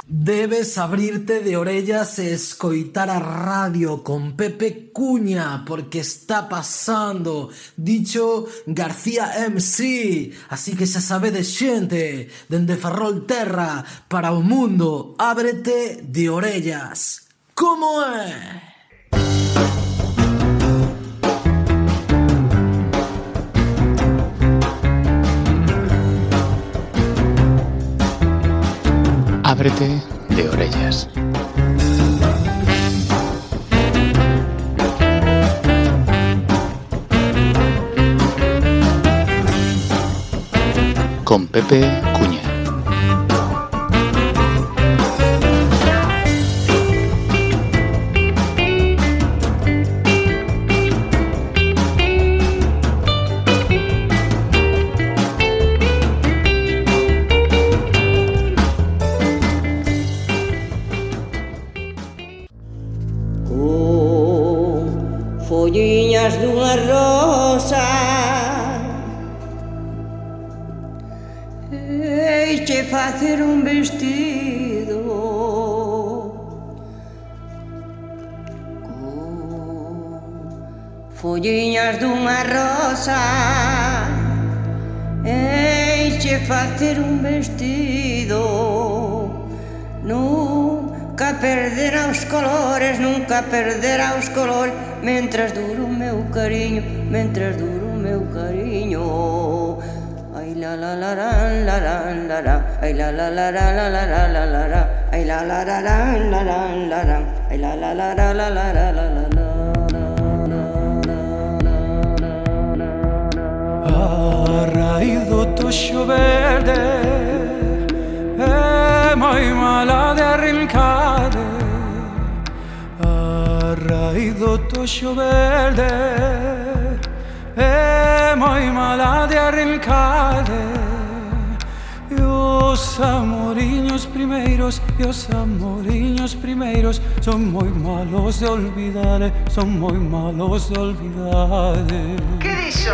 Debes abrirte de orellas e escoitar a radio con Pepe Cuña, porque está pasando, dicho García MC. Así que xa sabedes, xente, dende Ferrolterra para o mundo, ábrete de orellas. Como é? Ábrete de orellas. Con Pepe Cuña. Folliñas dunha rosa, eiche facer un vestido folliñas dunha rosa, eiche facer un vestido. Nunca perderá os colores, nunca perderá os colores, mentras dura o meu cariño, mentras dura o meu cariño. Ai la la la la la la la, ai la la la la la la la la la, ai la la la la la la la la, ai la la la la la la la la la. A raíz do toxo verde é moi mala de arrancade. A raíz do toxo verde é moi mala de arrancade. E os amoriños primeiros, e os amoriños primeiros son moi malos de olvidar, son moi malos de olvidar. Que dixo?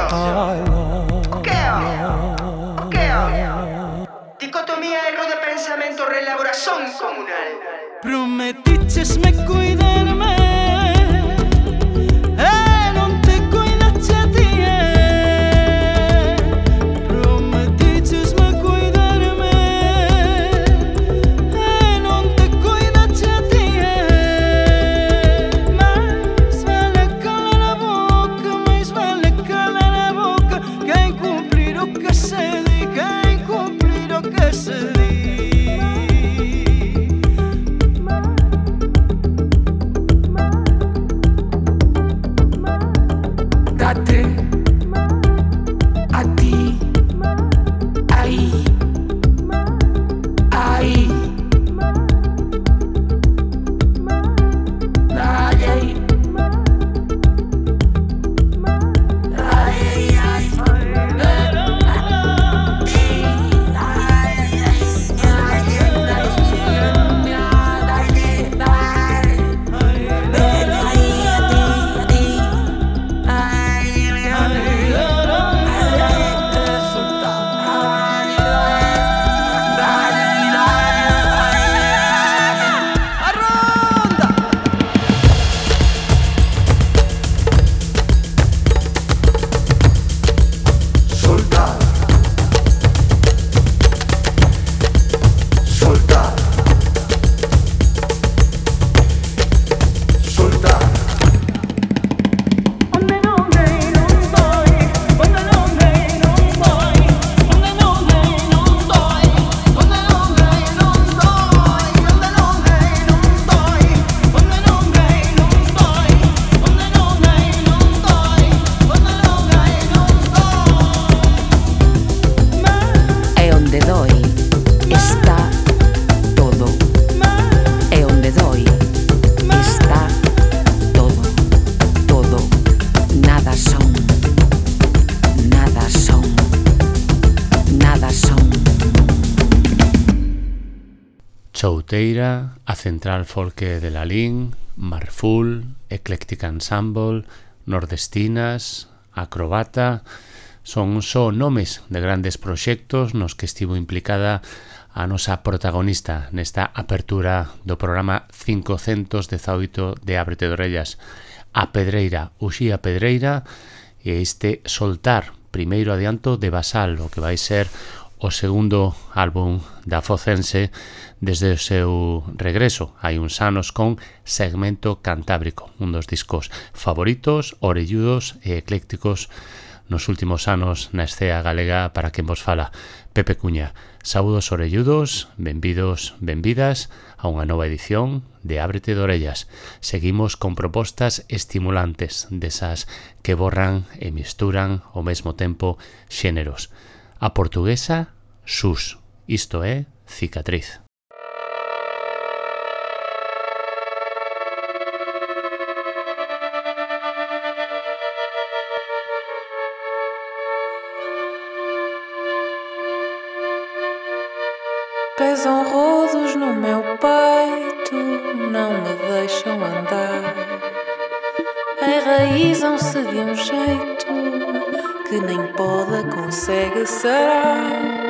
Que o? Dicotomía, erro de pensamento, reelaboración comunal. Prometichesme cuidarme e non te cuidache a ti. Prometichesme cuidarme e non te cuidache a ti. Mais vale calar a boca, mais vale calar a boca, que incumplir o que se di, que incumplir o que se di. Chouteira, a Central Folke de Lalín, Marful, Eclectic Ensemble, Nordestinas, Acrobata, Son só nomes de grandes proxectos nos que estivo implicada a nosa protagonista nesta apertura do programa 518 de Ábrete de Orellas. A Pedreira, Uxía Pedreira, e este Soltar, primeiro adianto de Basal, o que vai ser o segundo álbum da focense desde o seu regreso hai uns anos con Segmento Cantábrico, un dos discos favoritos, orelludos e eclécticos nos últimos anos na escena galega para quen vos fala, Pepe Cuña. Saúdos orelludos, benvidos, benvidas a unha nova edición de Ábrete de Orellas. Seguimos con propostas estimulantes desas que borran e misturan ao mesmo tempo xéneros. A portuguesa, Sus, isto é Cicatriz. Pesam rodos no meu peito, não me deixam andar. Enraizam-se de um jeito que nem poda consegue sarar.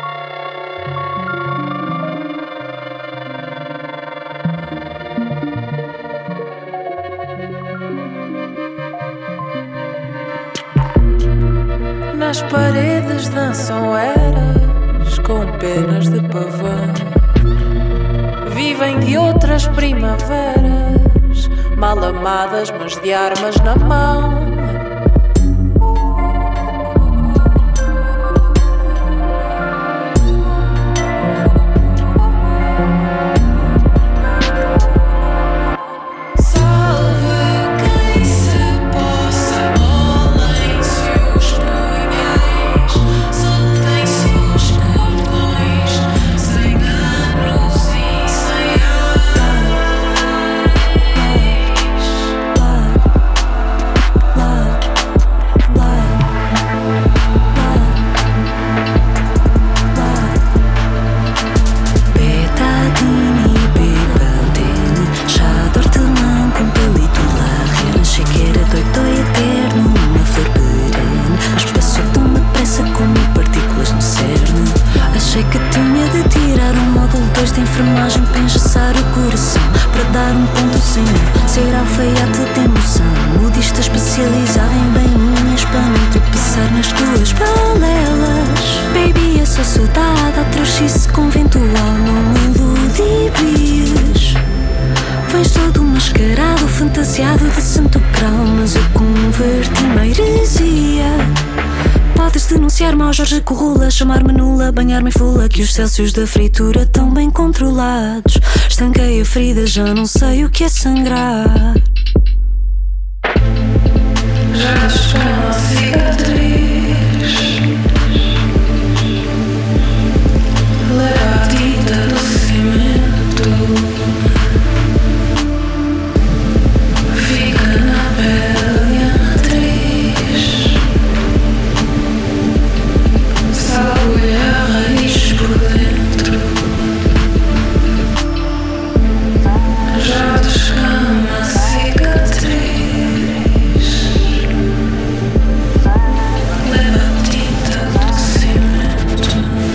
Nas paredes dançam eras com penas de pavão. Vivem de outras primaveras, mal amadas mas de armas na mão. Jorge Corrula, chamar-me nula, banhar-me em fula, que os Celsius da fritura tão bem controlados. Estanquei a ferida, já não sei o que é sangrar. Já estou uma cicatriz, leva a tinta do cimento, fica na pele a atriz. Agulha a raiz por dentro, já descama a cicatriz, leva a tinta do cimento,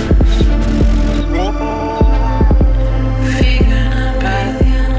fica na pele a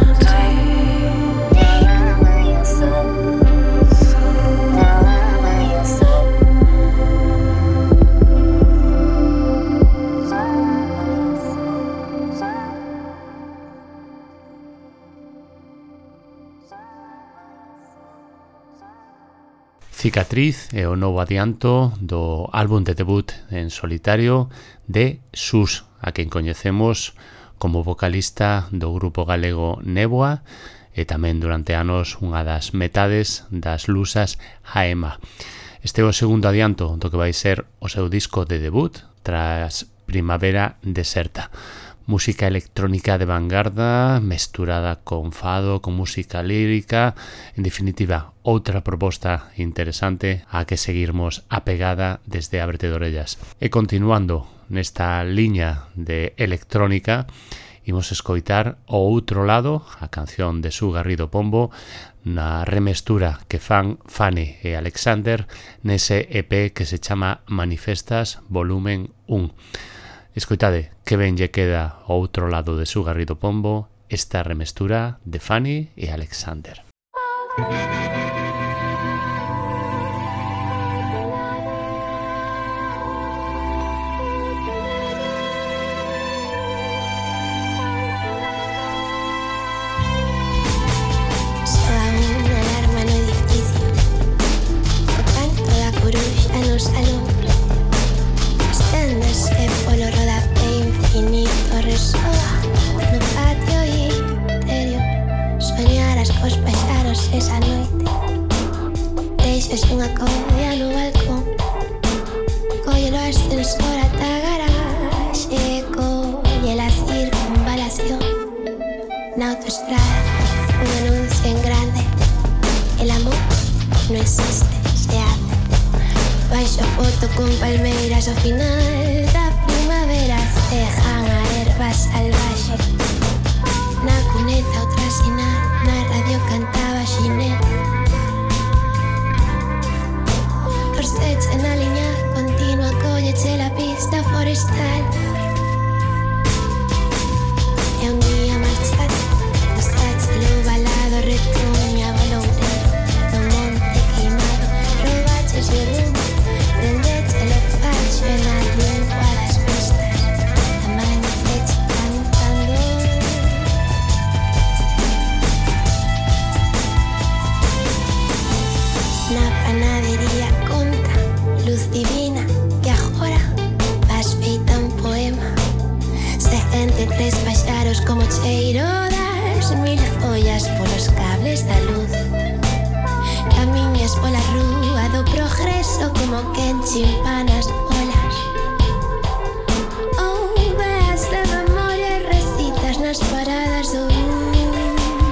Cicatriz é o novo adianto do álbum de debut en solitario de Sus, a quen coñecemos como vocalista do grupo galego Néboa e tamén durante anos unha das metades das lusas Haema. Este é o segundo adianto do que vai ser o seu disco de debut tras Primavera Deserta. Música electrónica de vanguarda mesturada con fado, con música lírica, en definitiva, outra proposta interesante a que seguirmos apegada desde Ábrete de Orellas. E continuando nesta liña de electrónica, Imos escoitar O Outro Lado, a canción de Su Garrido Pombo, na remestura que fan Fanny e Alexander nese EP que se chama Manifestas Volumen 1. Escoitade, que ben lle queda O Outro Lado de Su Garrido Pombo, esta remestura de Fanny e Alexander. No salón, as tendas e polo rodape infinito resoa no patio interior. Soñar as cos paxaros esa noite, deixas unha colla no balcón, collelo ascensor ata a garaxe, colle la circunvalación na autoestrada, un anuncio en grande: el amor no existe, se hace. Baixo foto con palmeiras ao final da primavera, cejan a erva salvaxe. Na cuneta outra sinal, na radio cantaba Xinet. Corseche na liña continua, colleche la pista forestal. E un día marchaste, usaste lo balado, retoña, balonero, no monte queimado, robaches o rumbo. Prendete lo faccio en la lengua das pistas, amaneceche cantando. Na panadería conta, luz divina, que agora vas feita un poema. Se gente tres paxaros como cheiro das mil follas polos cables da luz. Camiñas pola rúa do progreso como quen chimpanas olas. Ou veas de memoria e recitas nas paradas do bus.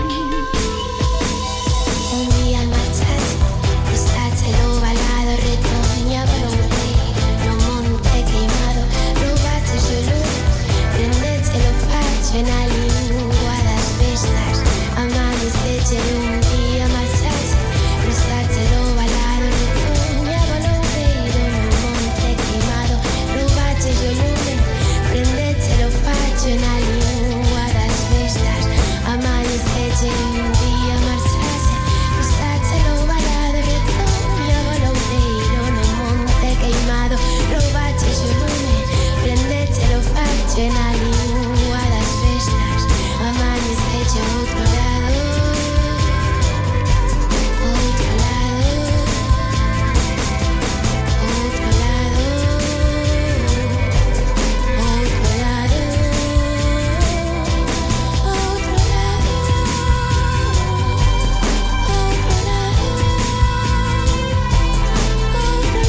Un día marchaste, usaste lo balado, retoña balonceiro no monte queimado, roubaches o lume, prendeche lo facho na lingua das bestas, amaneceche un día marchaste, cruzaste lo balado, retoña balonceiro no monte queimado, roubaches o lume, prendeche lo facho na lingua das bestas, amaneceche un día marchaste, cruzaste lo balado, retoña balonceiro no monte queimado, roubaches o lume, prendeche lo facho na lingua das bestas, amaneceche outro lado. Outro lado, outro lado, outro lado, outro lado, outro lado, outro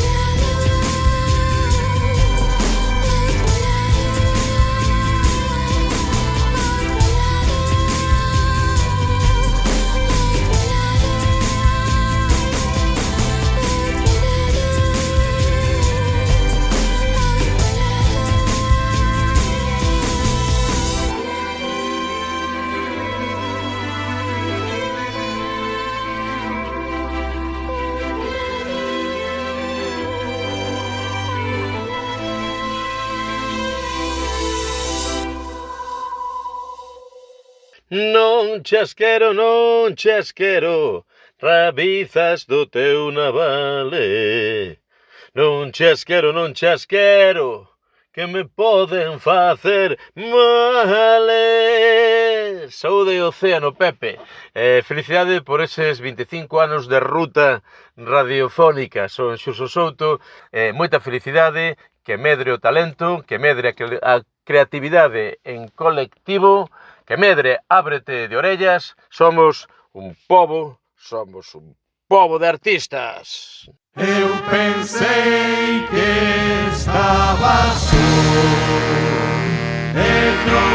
Non chasquero, rabizas do teu navale. Non chasquero, que me poden facer male. Saúde océano, Pepe. Felicidade por eses 25 anos de ruta radiofónica. Son Xuso Souto. Moita felicidade, que medre o talento, que medre a creatividade en colectivo, que medre Ábrete de Orellas. Somos un pobo de artistas. Eu pensei que estaba só e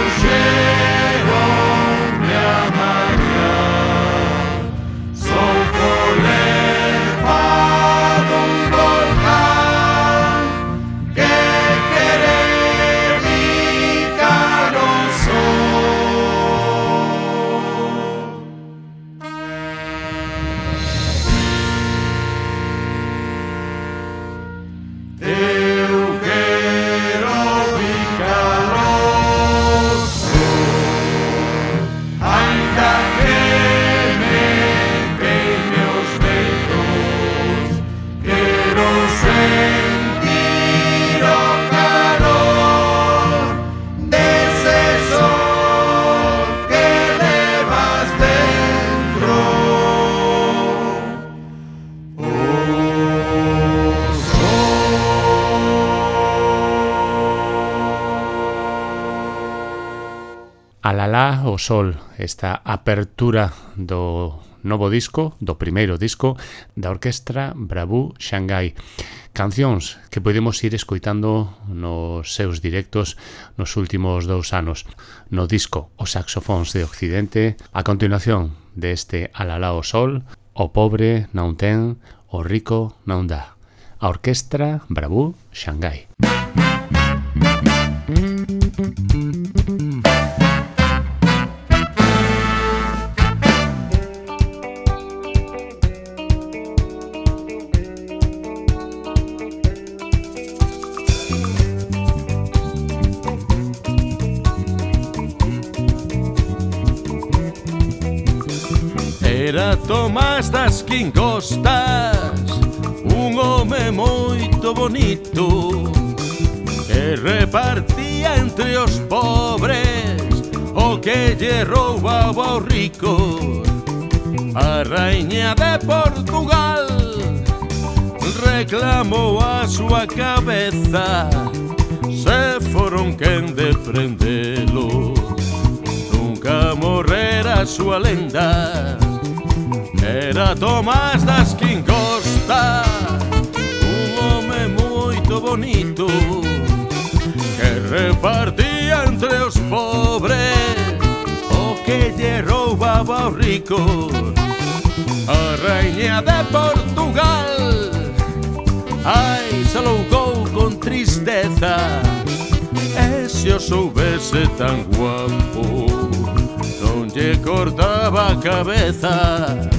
trouxeronme a mañá. Son folerpa dun volcán que quere bicar o sol. Alalá o Sol, esta apertura do novo disco, do primeiro disco da orquestra Bravú Xangai. Cancións que podemos ir escoitando nos seus directos nos últimos 2 anos. No disco Os Saxofóns de Occidente, a continuación deste Alalá o Sol, O pobre non ten, o rico non dá. A orquestra Bravú Xangai. Era Tomás das Quincostas, un home moito bonito, que repartía entre os pobres o que lle roubaba aos ricos. A raíña de Portugal reclamou a súa cabeza, se foron quen de prendelo, nunca morrera a súa lenda. Era Tomás das Quincostas, un home moito bonito, que repartía entre os pobres o que lle roubaba aos ricos. A raíña de Portugal, ai, se loucou con tristeza, e se o soubese tan guapo, non lle cortaba a cabeza.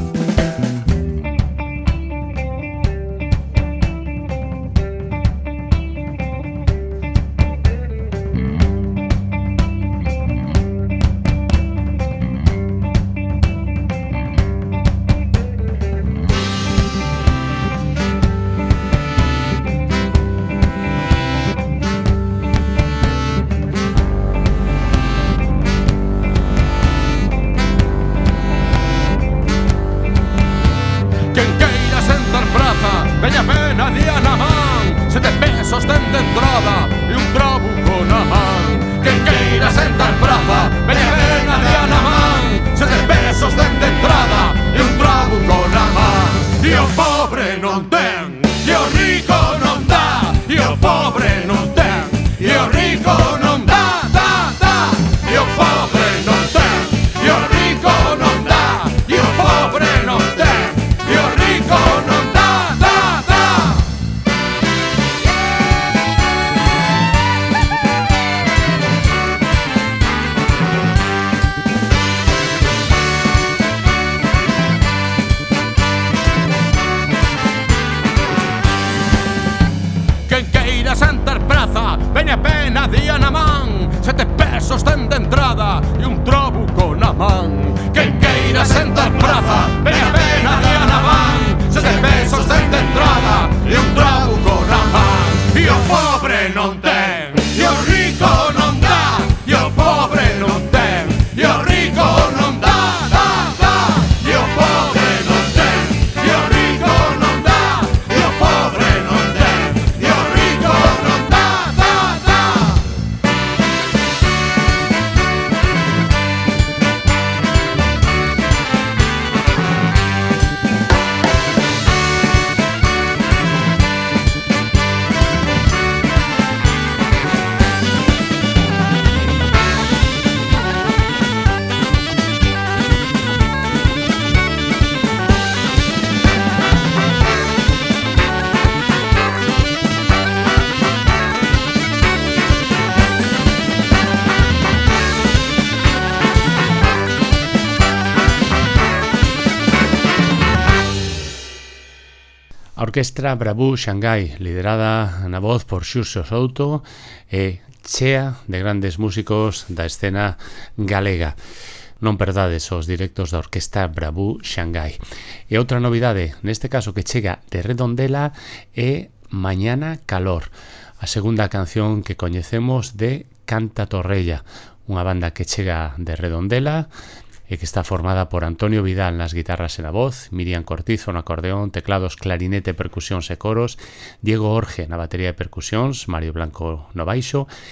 A orquestra Bravú Xangai, liderada na voz por Xurxo Souto, e chea de grandes músicos da escena galega. Non perdades os directos da orquestra Bravú Xangai. E outra novidade, neste caso que chega de Redondela, é Mañana Calor, a segunda canción que coñecemos de Canta Torrella, unha banda que chega de Redondela e que está formada por Antonio Vidal nas guitarras e na voz, Miriam Cortizo no acordeón, teclados, clarinete, percusións e coros, Diego Orge na batería e percusións, Mario Blanco no baixo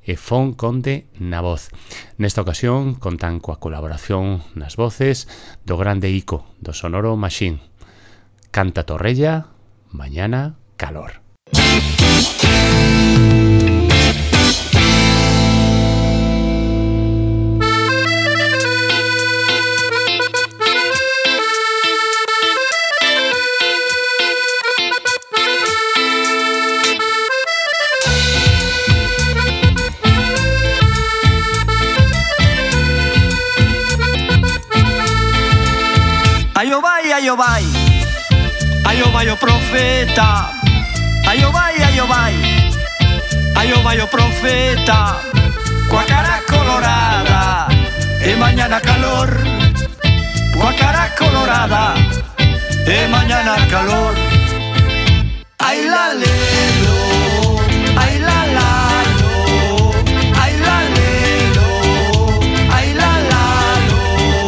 e Fon Conde na voz. Nesta ocasión contan coa colaboración nas voces do grande Ico, do Sonoro Machine. Canta Torrella, Mañana Calor. Ayo vai, ayo vai, ayo vai o profeta. Ayo vai, ayo vai, ayo vai o profeta. Coa cara colorada e mañana calor. Coa cara colorada e mañana calor. Ai la lelo, ai la lalo, ai la lelo, ai la lalo.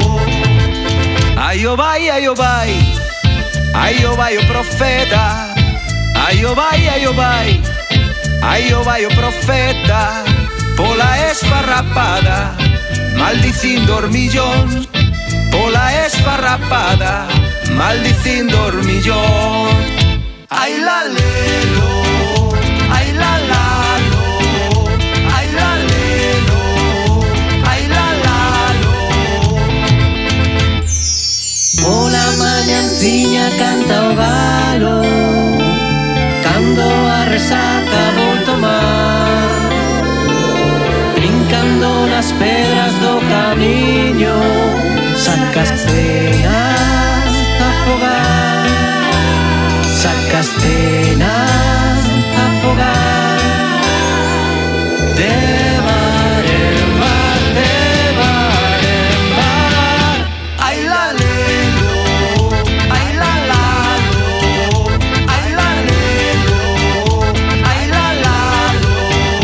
Ayo vai, ayo vai, ayo vai o profeta. Ayo vai, ayo vai, ayo vai o profeta. Pola esfarrapada, maldicindo hormillón. Pola esfarrapada, maldicindo hormillón. Ai la lelo, ai la lalo, ai la lelo, ai la lalo. Pola mañanciña canta o galo, cando a resaca volto mar, brincando nas pedras do camiño, sacas penas a fogar, sacas penas a fogar. De mar en mar, de mar en mar. Ai la lelo, ai la lalo, ai la lelo, ai la lalo.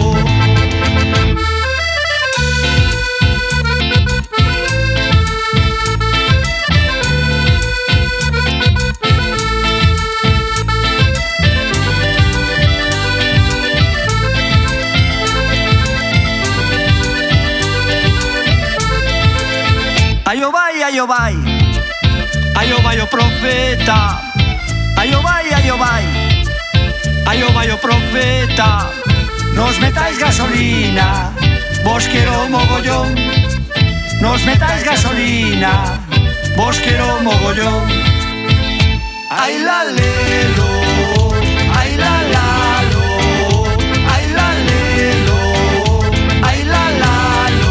Ayo vai, ayo vai, ayo vai o profeta. Ayo vai, ayo vai, ayo vai o profeta. Nos metais gasolina, vos quero mogollón. Nos metais gasolina, vos quero mogollón. Ai la lelo, ai la lalo, ai la lelo, ai la lalo.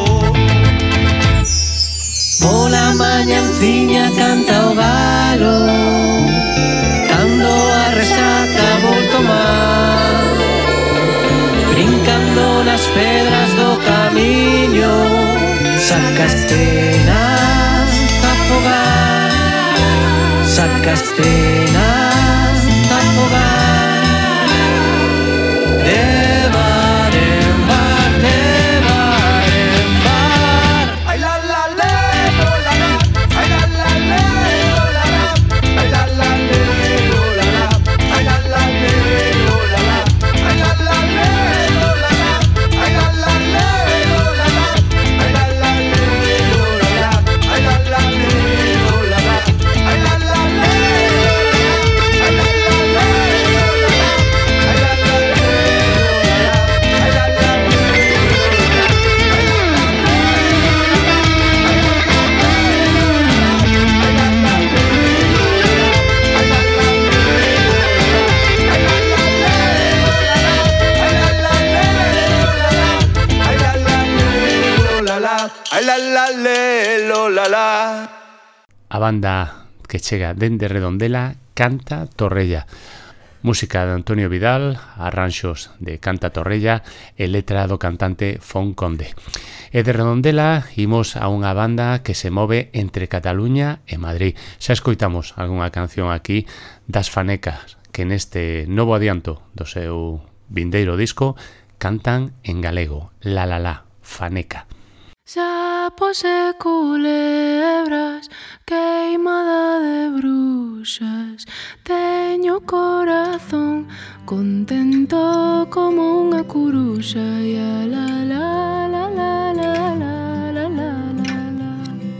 Pola mañanciña canta o galo, cando a resaca volto mar, brincando nas pedras do camiño, sacas penas a fogar, sacas penas a fogar. De mar en mar, de mar en mar. Ai la la le, oh la la, ai la la le, oh la la, ai la la le, oh la la, ai la la le, oh la la, ai la la le, oh la la, ai la la le, oh la la, ai la la le, oh la la, ai la la le, oh la la, ai la la le, ai la la le, oh la la, ai la la le, ai la la le. Ai la la le, lo la la. A banda que chega dende Redondela, Canta Torrella. Música de Antonio Vidal, arranxos de Canta Torrella e letra do cantante Fon Conde. E de Redondela imos a unha banda que se move entre Cataluña e Madrid. Xa escoitamos algunha canción aquí das Fanecas, que neste novo adianto do seu vindeiro disco cantan en galego, la la la, Faneca. Sapos e culebras, queimada de bruxas. Teño o corazón contento como unha curuxa. E a la la la la la la la la la.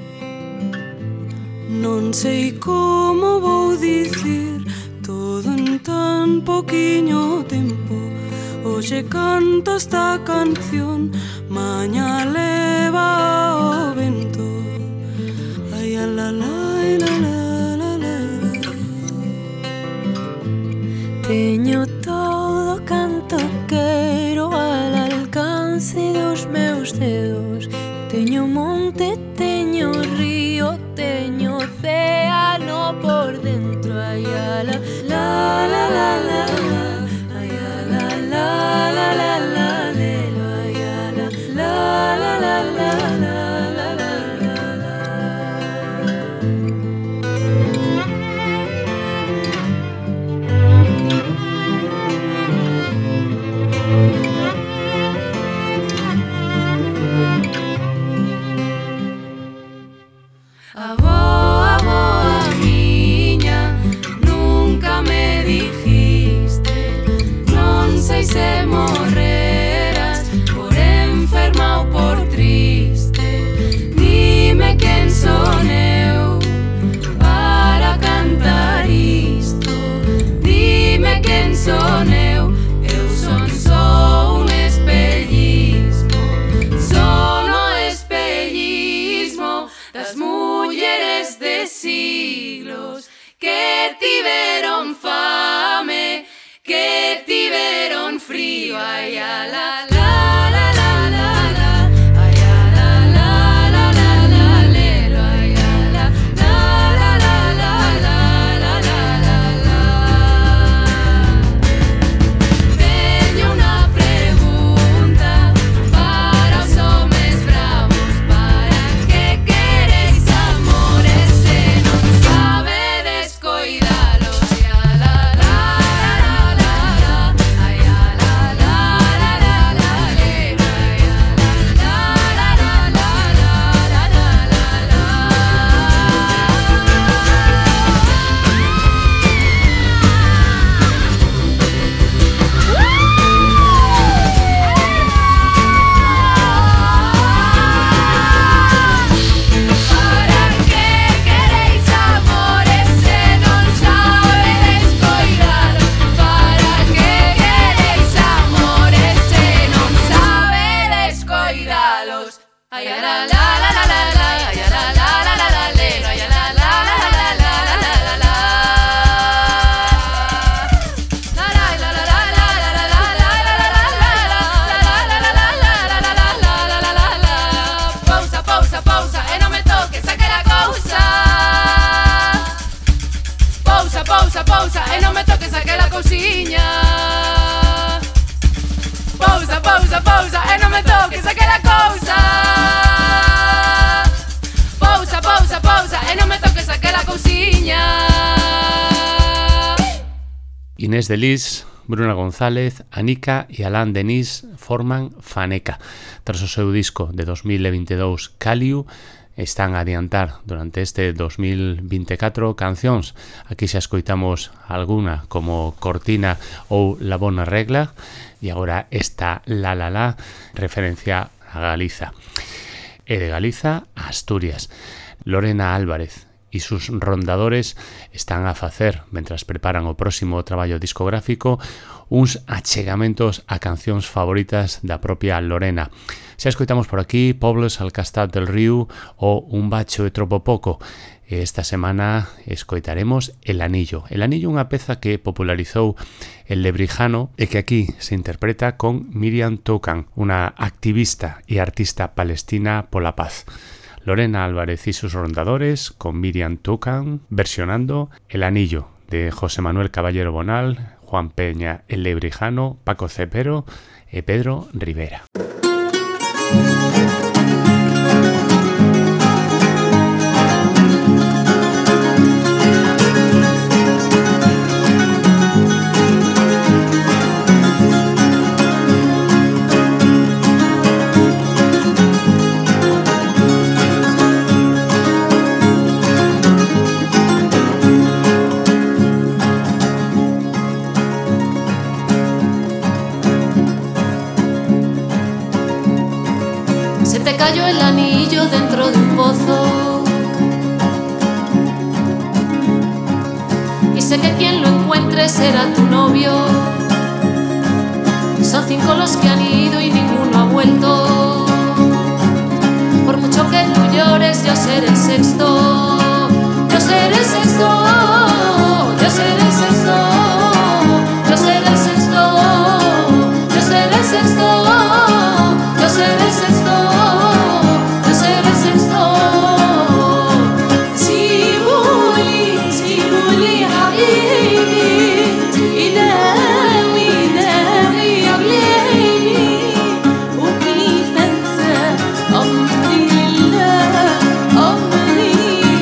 Non sei como vou dicir todo en tan poquiño tempo. Hoxe canto esta canción, maña leva o vento. Ai a la la la la la. Teño todo canto quero al alcance dos meus dedos. Teño monte, teño río, teño océano por dentro. Ai a la la la la la. Ai a la la la la la. Ai a la la la la la. Aboa, aboa miña, nunca me dijiste. Non sei se morreras por enferma ou por triste. Dime quen son eu para cantar isto. Dime quen son eu. Eu son só un espellismo. Son o espellismo das mulleres de siglos que tiveron fame, que tiveron frío. Ai a la la la la la la. Ai a la la la la la lelo. Ai a la la la la la la la la la. Teño unha pregunta para os homes bravos. Para que quereis amores se non sabedes coidalos? E a la la la la la. Ai a la la la la la lelo. Ai a la la la la la la la la. Para que quereis amores se non sabedes coidalos? Para que quereis amores se non sabedes coidalos? Ai a la la la la la la. Ai a la la la la la lelo. Ai a la la la la la la la la la la. La la la la la la la la la la la la. Pausa, pausa, pausa e non me toques aquela cousa. Pausa, pausa, pausa e non me toques aquela cousiña. Pausa, pausa, pausa e non me toques aquela cousa. Pausa, pausa, pausa e non me toques aquela cousiña. Inés de Lis, Bruna González, Anica e Alain Denis forman Faneca. Tras o seu disco de 2022 Caliu, están a adiantar durante este 2024 cancións. Aquí xa escoitamos alguna como Cortina ou La Bona Regla, e agora esta La La La, referencia a Galiza. E de Galiza a Asturias. Lorena Álvarez e sus rondadores están a facer, mentras preparan o próximo traballo discográfico, uns achegamentos a cancións favoritas da propia Lorena. Xa escoitamos por aquí Poblos al Castad del Río ou Un bacho e tropo pouco. Esta semana escoitaremos El Anillo. El Anillo é unha peza que popularizou el Lebrijano e que aquí se interpreta con Miriam Toucan, unha activista e artista palestina pola paz. Lorena Álvarez y sus rondadores con Miriam Toucan versionando El Anillo de José Manuel Caballero Bonal, Juan Peña el Lebrijano, Paco Cepero e Pedro Rivera. te cayó el anillo dentro de un pozo. Y sé que quien lo encuentre será tu novio. Son 5 los que han ido y ninguno ha vuelto. Por mucho que tú llores, yo seré el sexto. Yo seré el sexto. Yo seré el sexto. Yo seré el sexto. Yo seré el sexto. Yo seré el sexto. Yo seré el sexto. Sibuli habibi, idawi ablini, وكيف انسى امري لله امري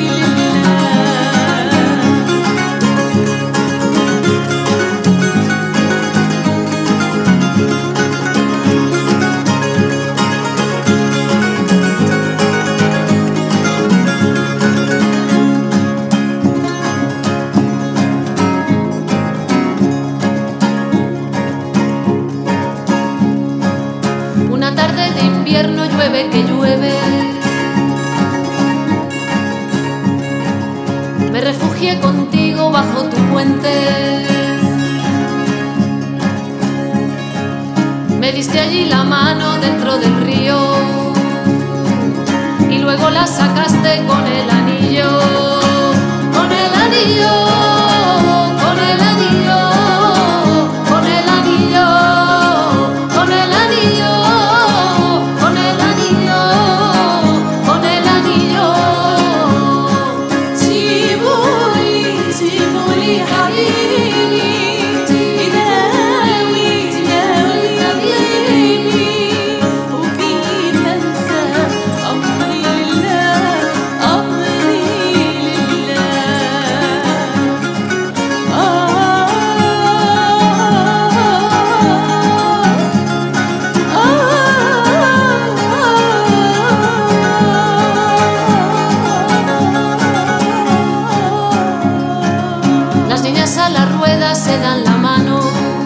Una tarde de invierno llueve que llueve. Me refugié contigo bajo tu puente. Me diste allí la mano dentro del río y luego la sacaste con el anillo. Con el anillo. Con el anillo. Con el anillo. Con el anillo. Con el anillo. Con el anillo. Sibuli habibi, idawi ablini, وكيف انسى امري لله امري لله. Las niñas a la rueda se dan la mano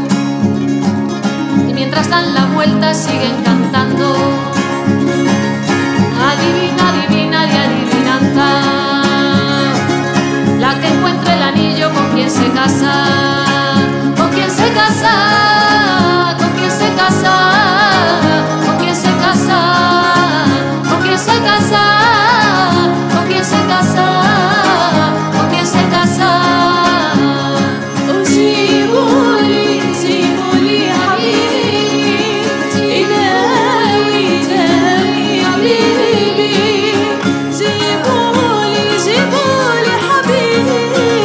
y mientras dan la vuelta siguen cantando. Adivina, adivina de adivinanza, la que encuentre el anillo con quien se casa. Con quien se casa. Con quien se casa. Con quien se casa. Con quien se casa. Con quien se casa. Con quien se casa. Sibuli habibi, idawi ablini, sibuli habibi,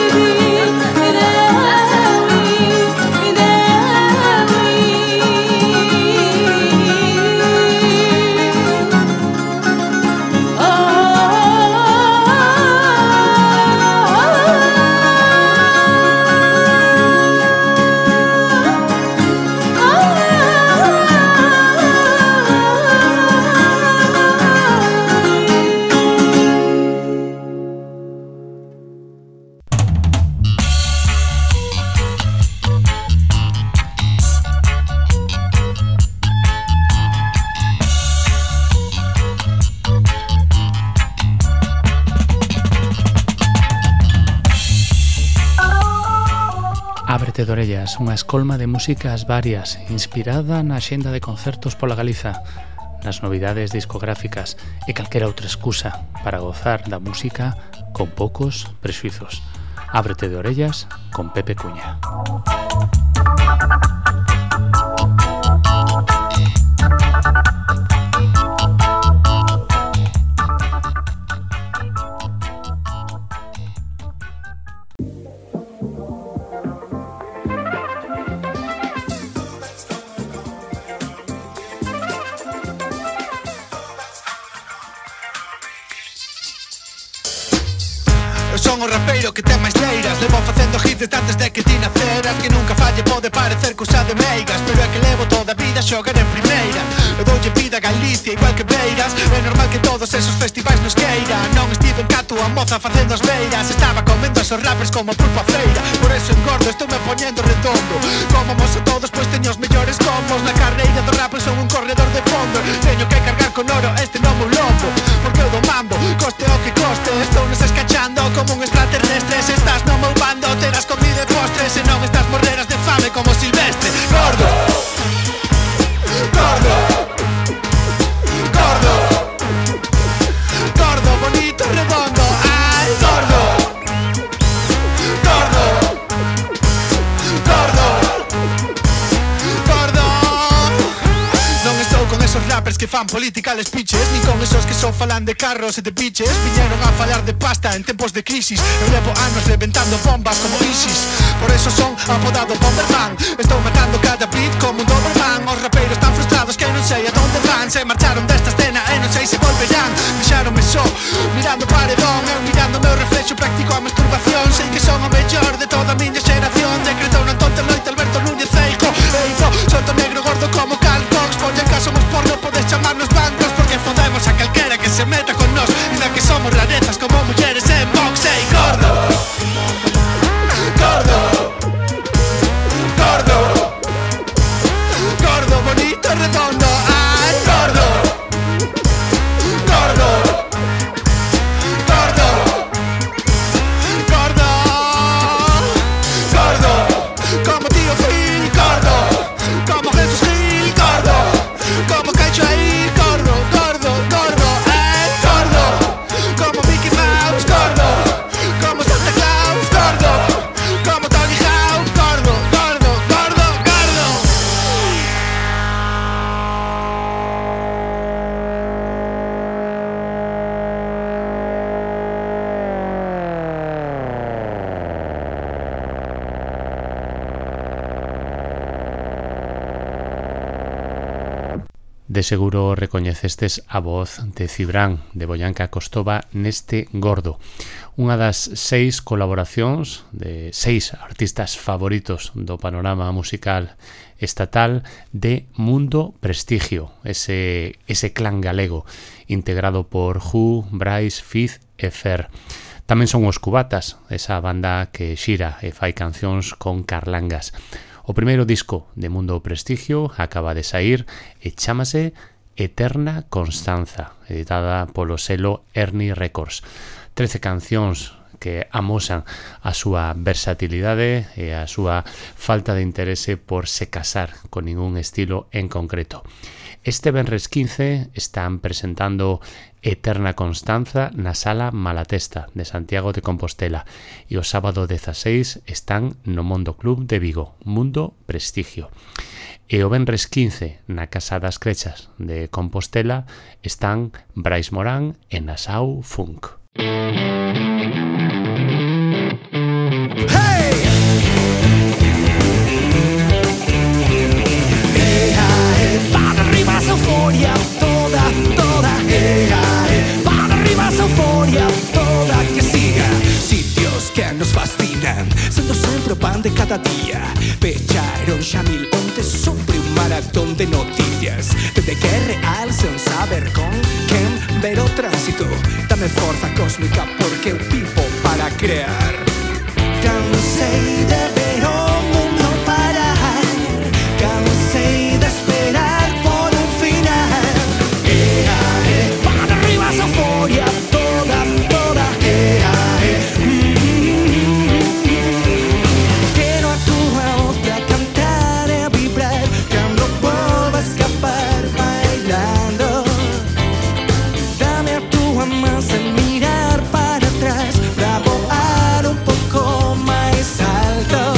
Ábrete de orellas, unha escolma de músicas varias, inspirada na axenda de concertos pola Galiza, nas novidades discográficas e calquera outra excusa para gozar da música con poucos prexuizos. Ábrete de orellas con Pepe Cuña. Son o rapeiro que ten máis leiras. Levo facendo hits desde antes de que ti naceras. Que nunca falle pode parecer cousa de meigas, pero é que levo toda a vida a xogar en primeira. Eu doulle vida a Galicia igual que Beiras. É normal que todos esos festivais nos queiran. Non estive en Cato a moza facendo as beiras. Estaba comendo esos rappers como pulpo a feira. Por eso engordo, estou me poñendo redondo. Como mos a todos, pois teño os mellores combos. Na carreira do rap son un corredor de fondo. Teño que cargar con con oro este no meu lombo, porque eu domando, coste o que coste. Estou nos escachando como un extraterrestre. Se estás no meu bando terás comida e postres, se non estás morreras de fame como Silvestre. Gordo, gordo, gordo, gordo, bonito, redondo. Ay, gordo, gordo, gordo, gordo. Non estou con esos rappers que fan political speeches, nin con esos que só falan de carros e de biches. Viñeron a falar de pasta en tempos de crisis. Eu levo anos reventando bombas como ISIS, por eso son apodado Bomberman. Estou matando cada beat como un Doberman. Os rapeiros tan frustrados que non sei a donde van. Se marcharon desta escena e non sei se volverán. Deixaronme só mirando o paredón. Eu mirando o meu reflexo practico a masturbación. Sei que son o mellor de toda a miña xeración. Decretou non tonte loite Alberto Núñez Feijóo. Eico, solto negro gordo como Carl Cox. Ponlle en caso mos porno, podes chamarnos bancos, porque fodemos a calquera que se meta con nós. Ainda que somos rarezas como mulleres en box. Ei, gordo, gordo, gordo, gordo, bonito, redondo. Ay, gordo, gordo, gordo, gordo, gordo, como tío Phil, gordo, como Jesús Gil, gordo, como Caicho ahí, gordo, gordo, gordo, gordo, como Mickey Mouse, gordo, como Santa Claus, gordo, como Tony Hawk, gordo, gordo, gordo, gordo. De seguro recoñecestes a voz de Cibrán, de Boyanca Costova, neste Gordo, unha das 6 colaboracións de 6 artistas favoritos do panorama musical estatal de Mundo Prestigio, ese clan galego integrado por Who, Bryce, Fiz e Fer. Tamén son os Cubatas, esa banda que xira e fai cancións con carlangas. O primeiro disco de Mundo Prestigio acaba de saír e chámase Eterna Constanza, editada polo selo Ernie Records. 13 cancións que amosan a súa versatilidade e a súa falta de interese por se casar con ningún estilo en concreto. Este venres 15 están presentando Eterna Constanza na Sala Malatesta de Santiago de Compostela e o sábado 16 están no Mondo Club de Vigo, Mundo Prestigio. E o venres 15 na Casa das Crechas de Compostela están Brais Morán e Nassau Funk. Euforia toda, toda, para arriba esa euforia toda, que siga. Sitios que nos fascinan, sendo sempre o pan de cada día. Pecharon xa mil ontes sobre un maratón de noticias. Desde que é real sen saber con quen ver o tránsito. Dame forza cósmica porque eu vivo para crear. Cansei de ver o mundo parar, cansei de esperar por un final. Para arriba esa euforia toda, toda. Quiero a tua voz para cantar e vibrar cando vuelva a escapar bailando. Dame a tua mão sem mirar para atrás para voar un poco más alto.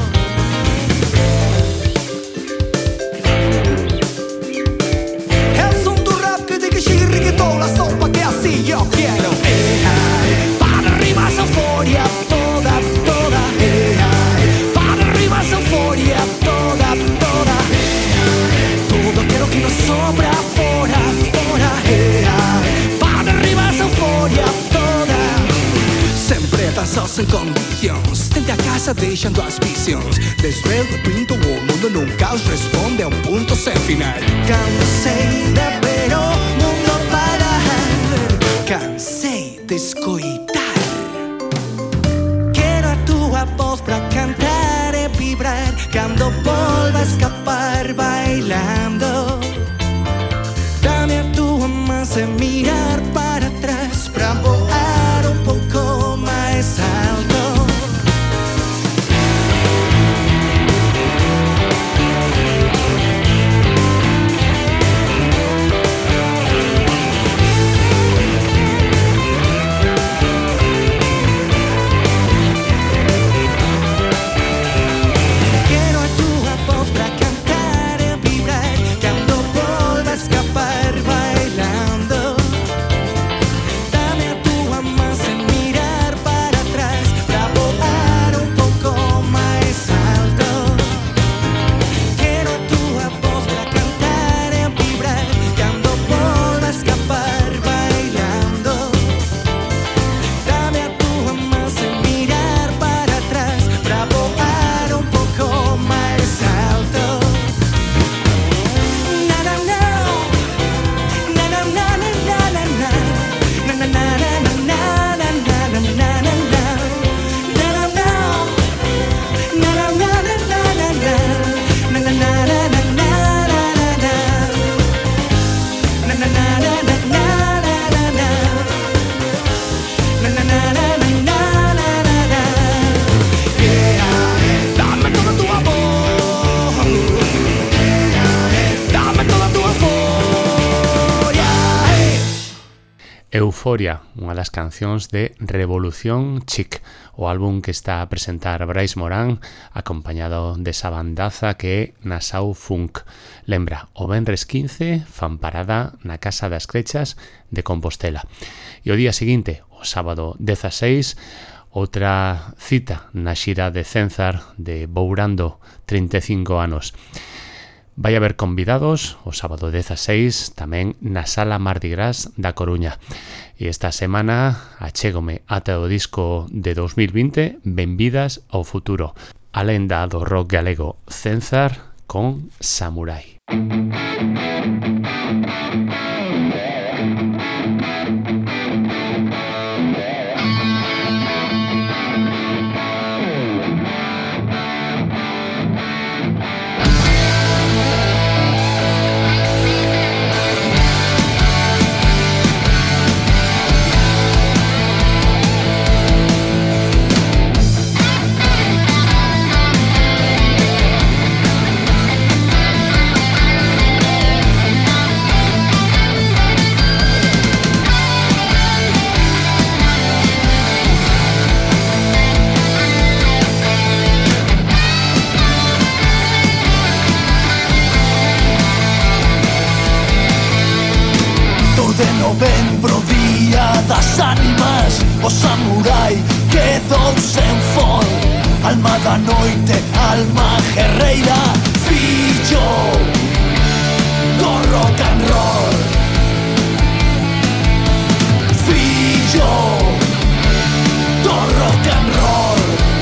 Es un tu rap que te quixirri que toda la sopa que así yo quiero. Para arriba esa euforia toda, toda. Para arriba esa euforia toda, toda. Todo quiero que nos sobra fora, fora. Para arriba esa euforia toda. Sempre tan só sem condicións. Dentro a casa deixando as visións. Desde o repinto o mundo num caos responde a un punto sem final. Cansei de ver o mundo parar, cansei de escoitar. Quero a tua voz pra cantar e vibrar cando volva a escapar bailando. Dame a tua mão Euforia, unha das cancións de Revolución Chic, o álbum que está a presentar Brais Morán, acompañado desa bandaza que é Nassau Funk. Lembra, o venres 15 fan parada na Casa das Crechas de Compostela. E o día seguinte, o sábado 16, outra cita na xira de Cenzar de Bourando, 35 anos. Vai haber convidados o sábado 16 tamén na Sala Mardi Gras da Coruña. E esta semana achégome ata o disco de 2020 Benvidas ao futuro, a lenda do rock galego Cenzar con Samurai. Novembro, día das ánimas, o samurai quedou sen fol. Alma da noite, alma guerreira, fillo do rock and roll. Fillo do rock and roll.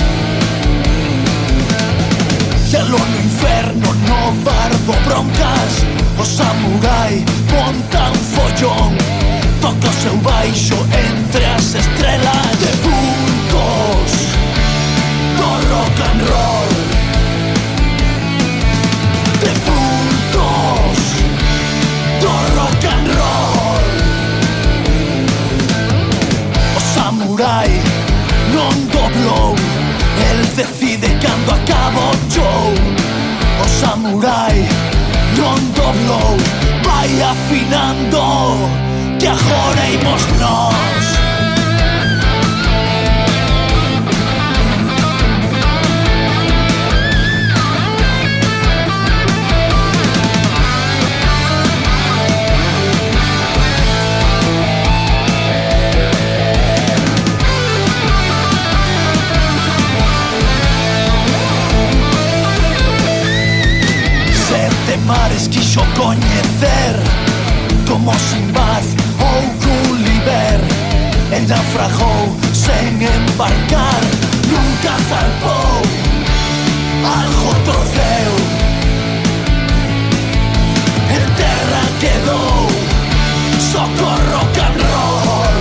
Xelo no inferno, no bardo broncas, o samurai monta un follón. Toca o seu baixo entre as estrelas, defuntos do rock and roll. Defuntos do rock and roll. O samurai non doblou, el decide cando acaba o show. O samurai non doblou, vai afinando, que agora imos nós. Sete mares quixo coñecer, como Sinbad ou Gulliver. El naufragou sen embarcar, nunca zarpou, algo troceu. En terra quedou, só con rock and roll.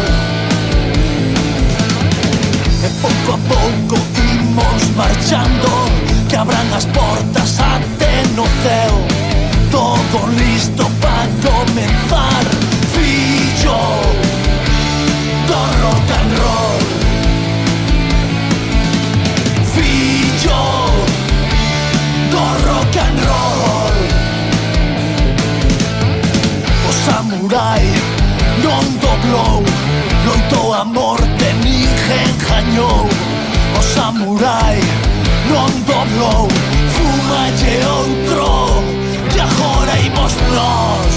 E pouco a pouco imos marchando, que abran as portas até no ceo. Todo listo para comenzar, fillo do rock and roll. Fillo do rock and roll. O samurai non doblou, loitou a morte, ninguén gañou. O samurai non doblou, fumalle outro, que agora imos nós.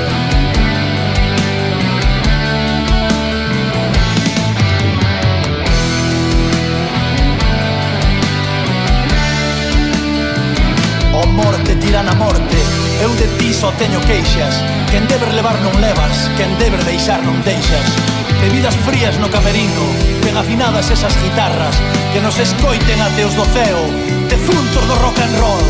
O morte tira na morte, eu de ti só teño queixas. Quen deber levar non levas, quen deber deixar non deixas. Bebidas frías no camerino, ben afinadas esas guitarras, que nos escoiten até os do ceo, defuntos do rock and roll.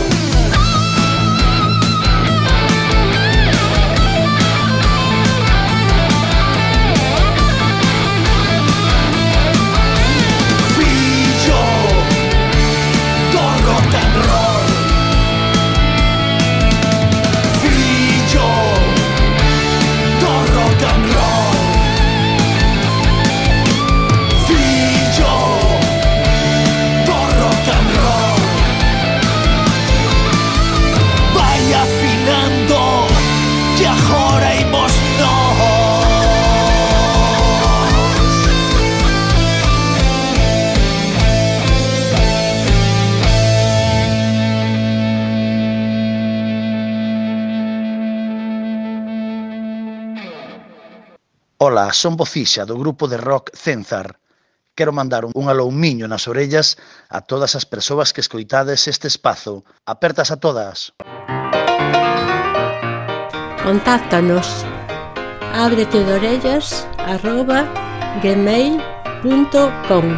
Ola, son Bocixa do grupo de rock Cenzar. Quero mandar un aloumiño nas orellas a todas as persoas que escoitades este espazo. Apertas a todas. Contáctanos abretedorellas@gmail.com.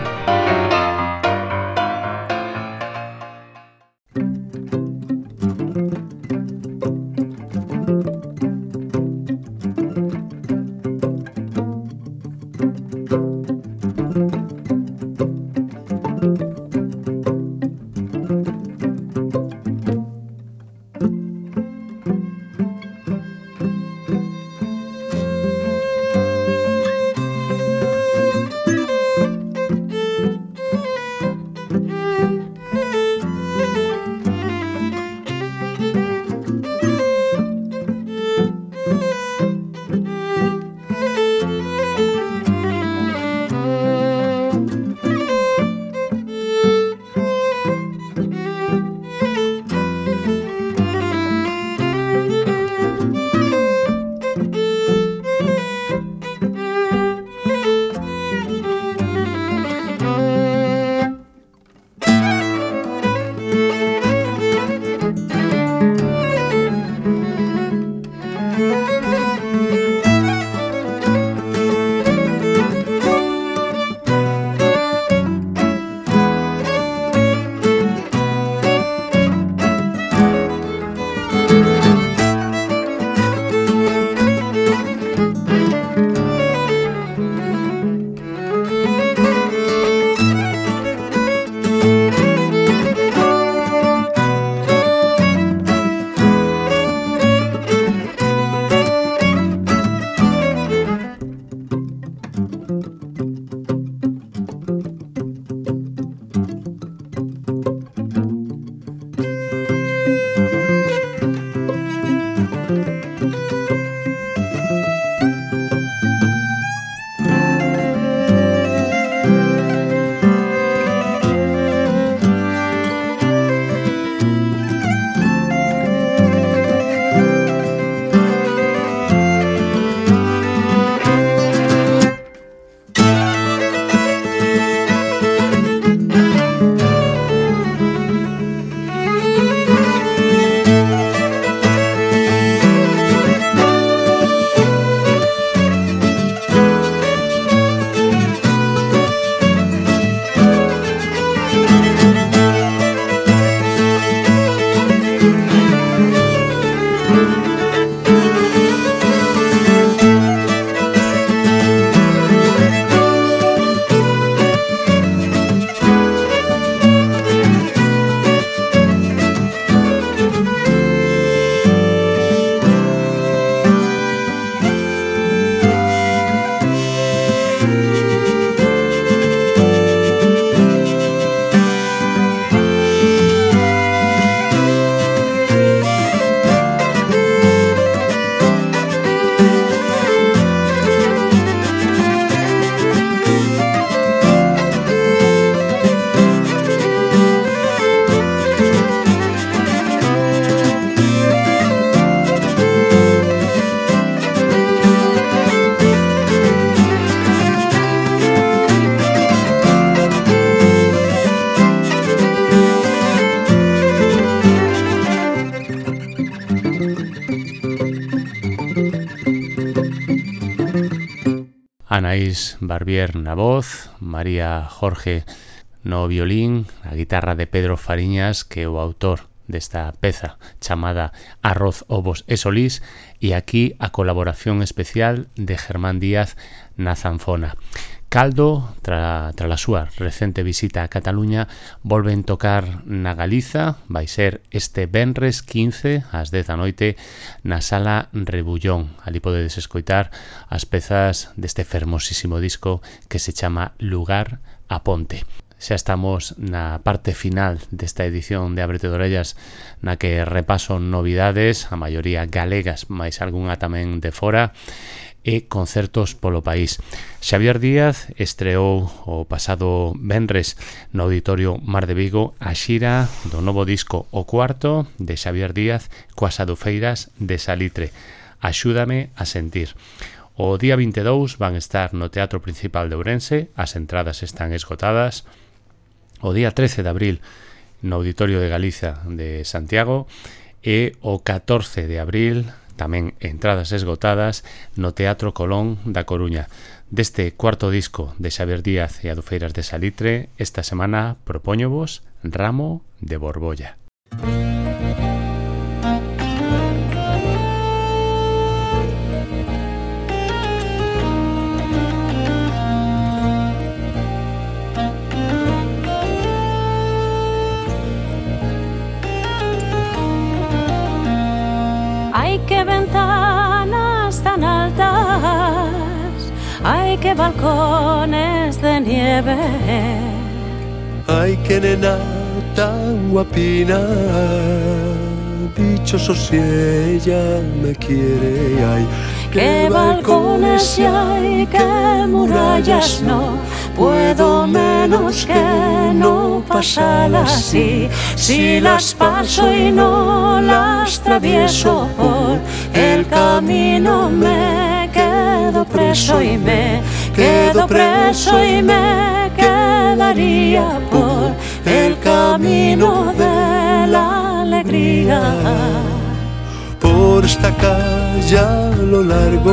Anaís Barbier na voz, María Jorge no violín, a guitarra de Pedro Fariñas, que é o autor desta peza chamada Arroz, Ovos e Solís, e aquí a colaboración especial de Germán Díaz na zanfona. Caldo, tras a súa recente visita a Cataluña, volven tocar na Galiza, vai ser este venres 15 ás 10 da noite na Sala Rebullón. Ali podedes escoitar as pezas deste fermosísimo disco que se chama Lugar a Ponte. Xa estamos na parte final desta edición de Ábrete de Orellas, na que repaso novidades, a maioría galegas, máis algunha tamén de fora, e concertos polo país. Xavier Díaz estreou o pasado venres no Auditorio Mar de Vigo a xira do novo disco O Cuarto de Xavier Díaz coas adufeiras de Salitre. Axúdame a sentir. O día 22 van estar no Teatro Principal de Ourense, as entradas están esgotadas. O día 13 de abril no Auditorio de Galiza de Santiago e o 14 de abril, tamén entradas esgotadas, no Teatro Colón da Coruña. Deste cuarto disco de Xavier Díaz e Adufeiras de Salitre, esta semana propóñovos Ramo de Borbolla. Ay, qué ventanas tan altas, ay, qué balcones de nieve. Ay, qué nena tan guapina, dichoso si ella me quiere. Ay, qué balcones y hay, qué murallas, no puedo menos que no pasarlas así. Si las paso y no las travieso por el camino, me quedo preso y me quedo preso y me quedaría por el camino de la alegría. Por esta calle a lo largo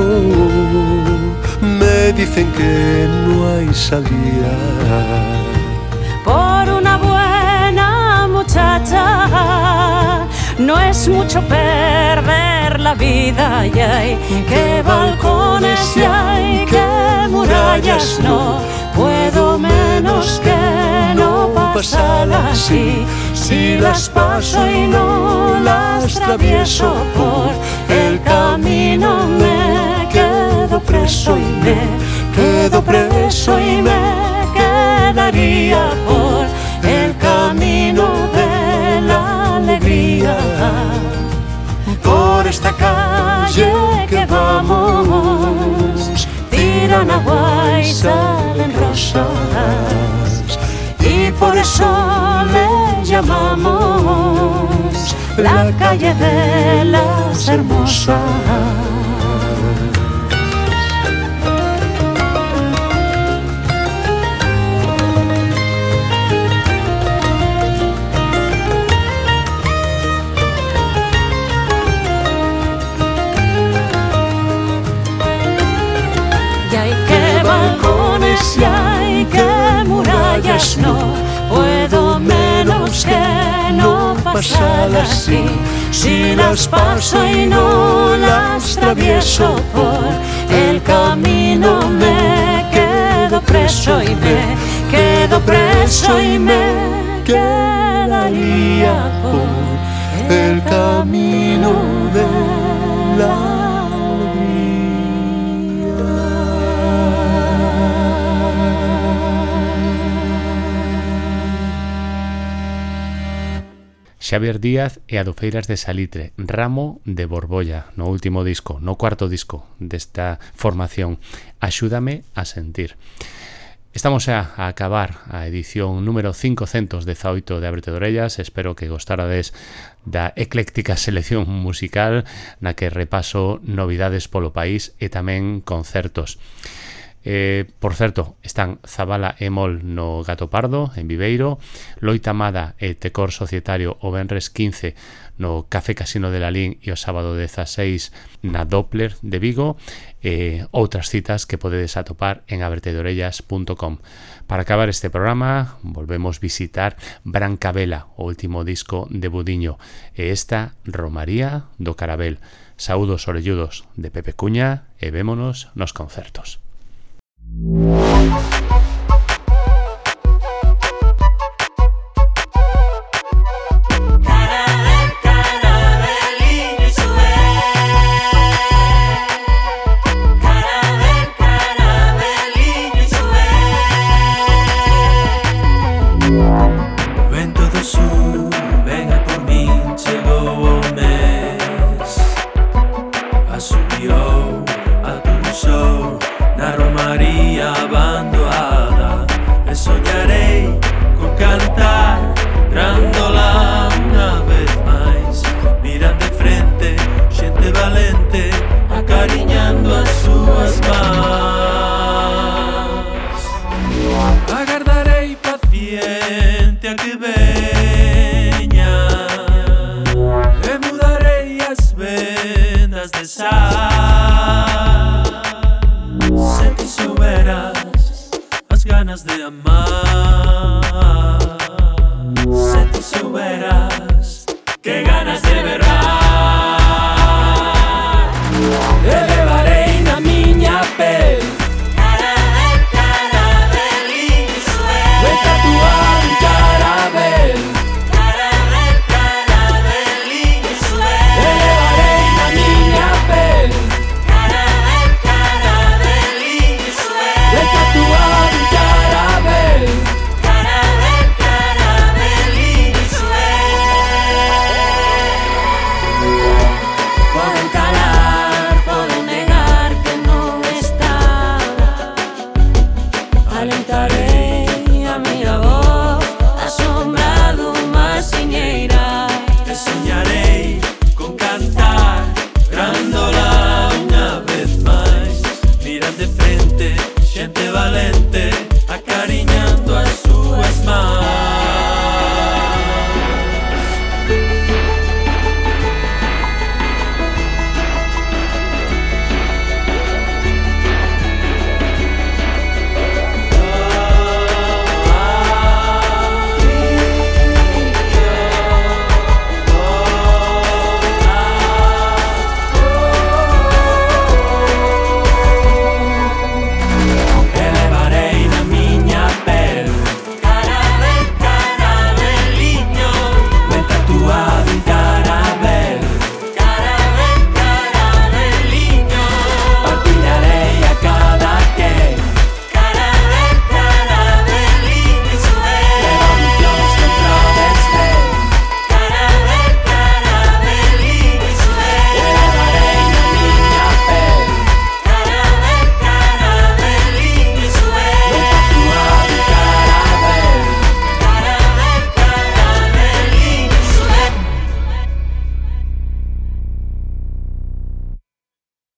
me dicen que no hay salida. Por una buena muchacha no es mucho perder la vida. Y hay qué balcones y hay qué murallas, no puedo menos que no pasarlas así. Si las paso y no las travieso por el camino, me quedo preso y me quedo preso y me quedaría por el camino de la alegría. Por esta calle que vamos tiran agua y salen rosas, y por eso le llamamos la calle de las hermosas. Y hay que balcones y hay que murallas, no puedo menos que no pasarlas así. Si las paso y no las travieso por el camino, me quedo preso y me quedo preso y me quedaría por el camino de la Xavier Díaz e Adufeiras de Salitre, Ramo de Borbolla, no último disco, no cuarto disco desta formación, Axúdame a sentir. Estamos a acabar a edición número 518 de Ábrete de Orellas. Espero que gostarades da ecléctica selección musical na que repaso novidades polo país e tamén concertos. Por certo, están Zabala e Mol no Gato Pardo, en Viveiro, Loita Amada e Tecor Societario o venres 15 no Café Casino de Lalín e o sábado 16 na Doppler de Vigo, e outras citas que podedes atopar en abretedorellas.com. Para acabar este programa, volvemos visitar Brancavela, o último disco de Budiño, e esta Romaría do Carabel. Saúdos orelludos de Pepe Cuña e vémonos nos concertos. Vento do sur, venga por min, chegou o mes. Asubiou, aturizou na romaría abandoada. E soñarei con cantar grándola unha vez máis. Miran de frente, xente valente, acariñando as súas gotas de sal.